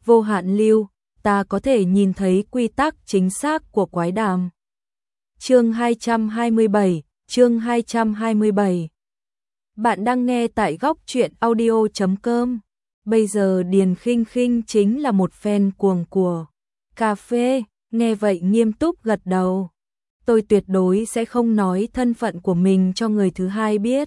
vô hạn lưu, ta có thể nhìn thấy quy tắc chính xác của quái đàm. Chương 227. Bạn đang nghe tại góc truyện audio.com. Bây giờ Điền Khinh Khinh chính là một fan cuồng của cà phê, nghe vậy nghiêm túc gật đầu. Tôi tuyệt đối sẽ không nói thân phận của mình cho người thứ hai biết.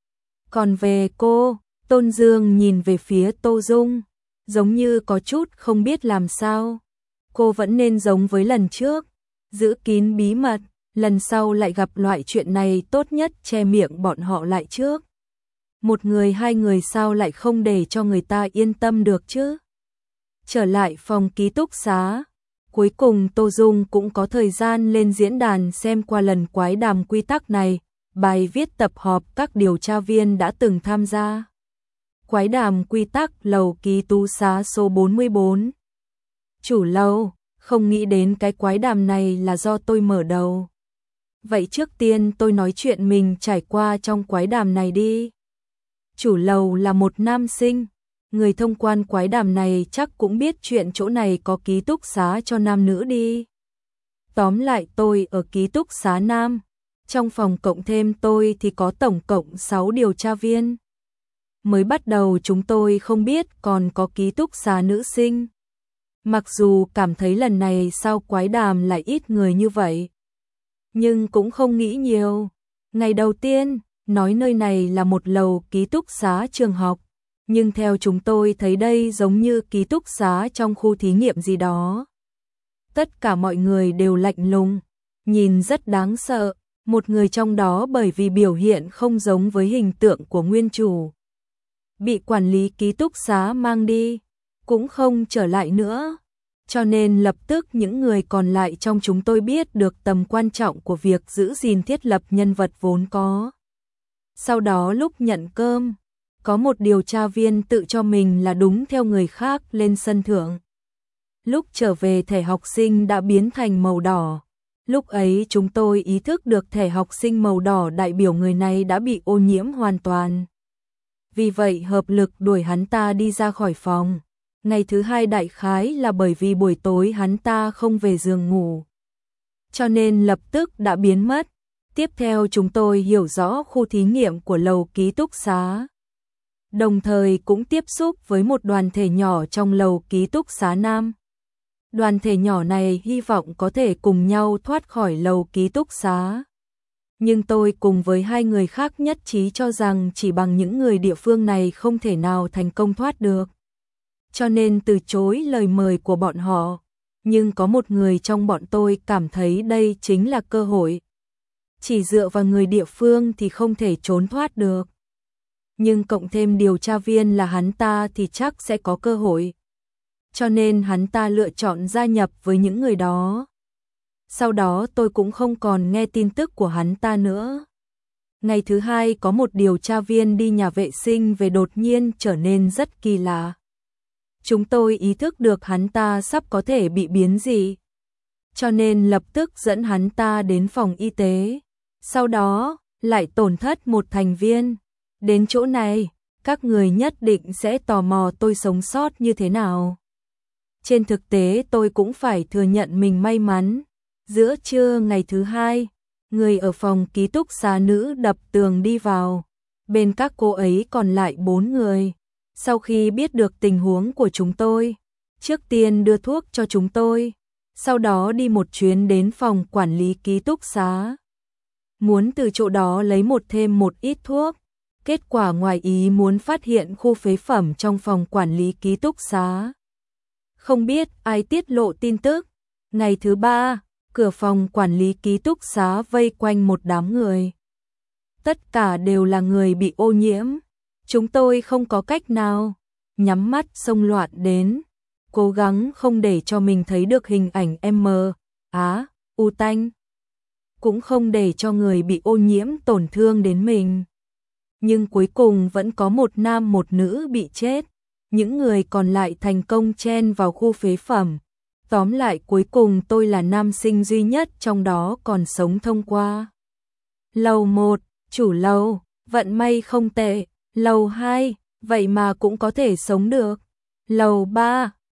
Còn về cô, Tôn Dương nhìn về phía Tô Dung, giống như có chút không biết làm sao. Cô vẫn nên giống với lần trước, giữ kín bí mật, lần sau lại gặp loại chuyện này tốt nhất che miệng bọn họ lại trước. Một người hai người sao lại không để cho người ta yên tâm được chứ? Trở lại phòng ký túc xá, cuối cùng Tô Dung cũng có thời gian lên diễn đàn xem qua lần quái đàm quy tắc này, bài viết tập họp các điều tra viên đã từng tham gia. Quái đàm quy tắc lầu ký túc xá số 44. Chủ lầu, không nghĩ đến cái quái đàm này là do tôi mở đầu. Vậy trước tiên tôi nói chuyện mình trải qua trong quái đàm này đi. Chủ lầu là một nam sinh, người thông quan quái đàm này chắc cũng biết chuyện chỗ này có ký túc xá cho nam nữ đi. Tóm lại tôi ở ký túc xá nam, trong phòng cộng thêm tôi thì có tổng cộng 6 điều tra viên. Mới bắt đầu chúng tôi không biết còn có ký túc xá nữ sinh. Mặc dù cảm thấy lần này sao quái đàm lại ít người như vậy, nhưng cũng không nghĩ nhiều. Ngày đầu tiên, nói nơi này là một lầu ký túc xá trường học, nhưng theo chúng tôi thấy đây giống như ký túc xá trong khu thí nghiệm gì đó. Tất cả mọi người đều lạnh lùng, nhìn rất đáng sợ, một người trong đó bởi vì biểu hiện không giống với hình tượng của nguyên chủ, bị quản lý ký túc xá mang đi, cũng không trở lại nữa. Cho nên lập tức những người còn lại trong chúng tôi biết được tầm quan trọng của việc giữ gìn thiết lập nhân vật vốn có. Sau đó lúc nhận cơm, có một điều tra viên tự cho mình là đúng theo người khác lên sân thượng. Lúc trở về thẻ học sinh đã biến thành màu đỏ. Lúc ấy chúng tôi ý thức được thẻ học sinh màu đỏ đại biểu người này đã bị ô nhiễm hoàn toàn. Vì vậy hợp lực đuổi hắn ta đi ra khỏi phòng. Ngày thứ hai đại khái là bởi vì buổi tối hắn ta không về giường ngủ, cho nên lập tức đã biến mất. Tiếp theo chúng tôi hiểu rõ khu thí nghiệm của lầu ký túc xá, đồng thời cũng tiếp xúc với một đoàn thể nhỏ trong lầu ký túc xá nam. Đoàn thể nhỏ này hy vọng có thể cùng nhau thoát khỏi lầu ký túc xá. Nhưng tôi cùng với hai người khác nhất trí cho rằng chỉ bằng những người địa phương này không thể nào thành công thoát được, cho nên từ chối lời mời của bọn họ. Nhưng có một người trong bọn tôi cảm thấy đây chính là cơ hội. Chỉ dựa vào người địa phương thì không thể trốn thoát được, nhưng cộng thêm điều tra viên là hắn ta thì chắc sẽ có cơ hội. Cho nên hắn ta lựa chọn gia nhập với những người đó. Sau đó tôi cũng không còn nghe tin tức của hắn ta nữa. Ngày thứ hai có một điều tra viên đi nhà vệ sinh về đột nhiên trở nên rất kỳ lạ. Chúng tôi ý thức được hắn ta sắp có thể bị biến dị, cho nên lập tức dẫn hắn ta đến phòng y tế. Sau đó, lại tổn thất một thành viên. Đến chỗ này, các người nhất định sẽ tò mò tôi sống sót như thế nào. Trên thực tế tôi cũng phải thừa nhận mình may mắn. Giữa trưa ngày thứ hai, người ở phòng ký túc xá nữ đập tường đi vào. Bên các cô ấy còn lại 4 người. Sau khi biết được tình huống của chúng tôi, trước tiên đưa thuốc cho chúng tôi, sau đó đi một chuyến đến phòng quản lý ký túc xá, muốn từ chỗ đó lấy thêm một ít thuốc. Kết quả ngoài ý muốn phát hiện khu phế phẩm trong phòng quản lý ký túc xá. Không biết ai tiết lộ tin tức. Ngày thứ ba, cửa phòng quản lý ký túc xá vây quanh một đám người. Tất cả đều là người bị ô nhiễm. Chúng tôi không có cách nào, nhắm mắt xông loạn đến, cố gắng không để cho mình thấy được hình ảnh U tanh, cũng không để cho người bị ô nhiễm tổn thương đến mình. Nhưng cuối cùng vẫn có một nam một nữ bị chết, những người còn lại thành công chen vào khu phế phẩm. Tóm lại cuối cùng tôi là nam sinh duy nhất trong đó còn sống thông qua. Lầu 1, chủ lầu, vận may không tệ. Lầu 2, vậy mà cũng có thể sống được. Lầu 3,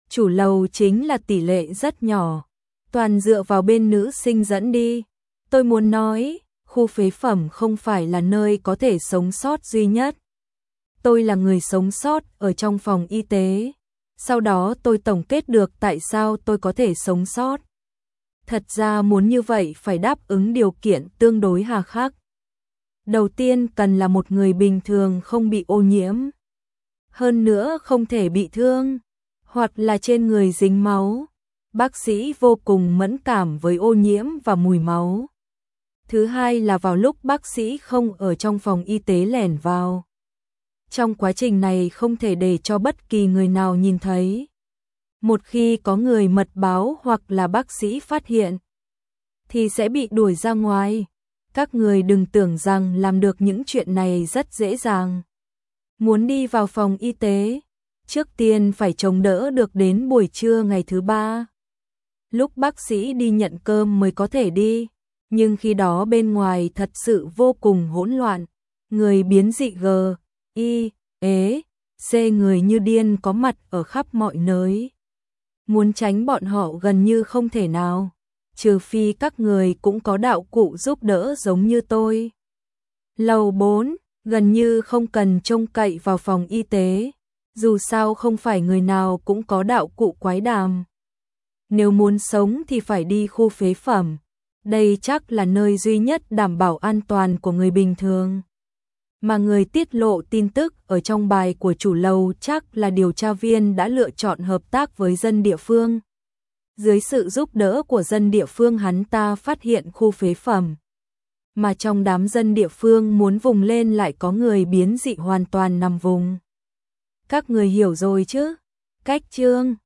chủ lầu chính là tỷ lệ rất nhỏ, toàn dựa vào bên nữ sinh dẫn đi. Tôi muốn nói, khu phế phẩm không phải là nơi có thể sống sót duy nhất. Tôi là người sống sót ở trong phòng y tế. Sau đó tôi tổng kết được tại sao tôi có thể sống sót. Thật ra muốn như vậy phải đáp ứng điều kiện tương đối hà khắc. Đầu tiên cần là một người bình thường không bị ô nhiễm. Hơn nữa không thể bị thương, hoặc là trên người dính máu. Bác sĩ vô cùng mẫn cảm với ô nhiễm và mùi máu. Thứ hai là vào lúc bác sĩ không ở trong phòng y tế lẻn vào. Trong quá trình này không thể để cho bất kỳ người nào nhìn thấy. Một khi có người mật báo hoặc là bác sĩ phát hiện, thì sẽ bị đuổi ra ngoài. Các người đừng tưởng rằng làm được những chuyện này rất dễ dàng. Muốn đi vào phòng y tế, trước tiên phải chống đỡ được đến buổi trưa ngày thứ 3. Lúc bác sĩ đi nhận cơm mới có thể đi, nhưng khi đó bên ngoài thật sự vô cùng hỗn loạn. Người biến dị G, Y, ế, C người như điên có mặt ở khắp mọi nơi. Muốn tránh bọn họ gần như không thể nào, trừ phi các người cũng có đạo cụ giúp đỡ giống như tôi. Lầu 4, gần như không cần trông cậy vào phòng y tế, dù sao không phải người nào cũng có đạo cụ quái đàm. Nếu muốn sống thì phải đi khu phế phẩm, đây chắc là nơi duy nhất đảm bảo an toàn của người bình thường. Mà người tiết lộ tin tức ở trong bài của chủ lầu chắc là điều tra viên đã lựa chọn hợp tác với dân địa phương. Dưới sự giúp đỡ của dân địa phương hắn ta phát hiện khu phế phẩm. Mà trong đám dân địa phương muốn vùng lên lại có người biến dị hoàn toàn nằm vùng. Các người hiểu rồi chứ? Cách chương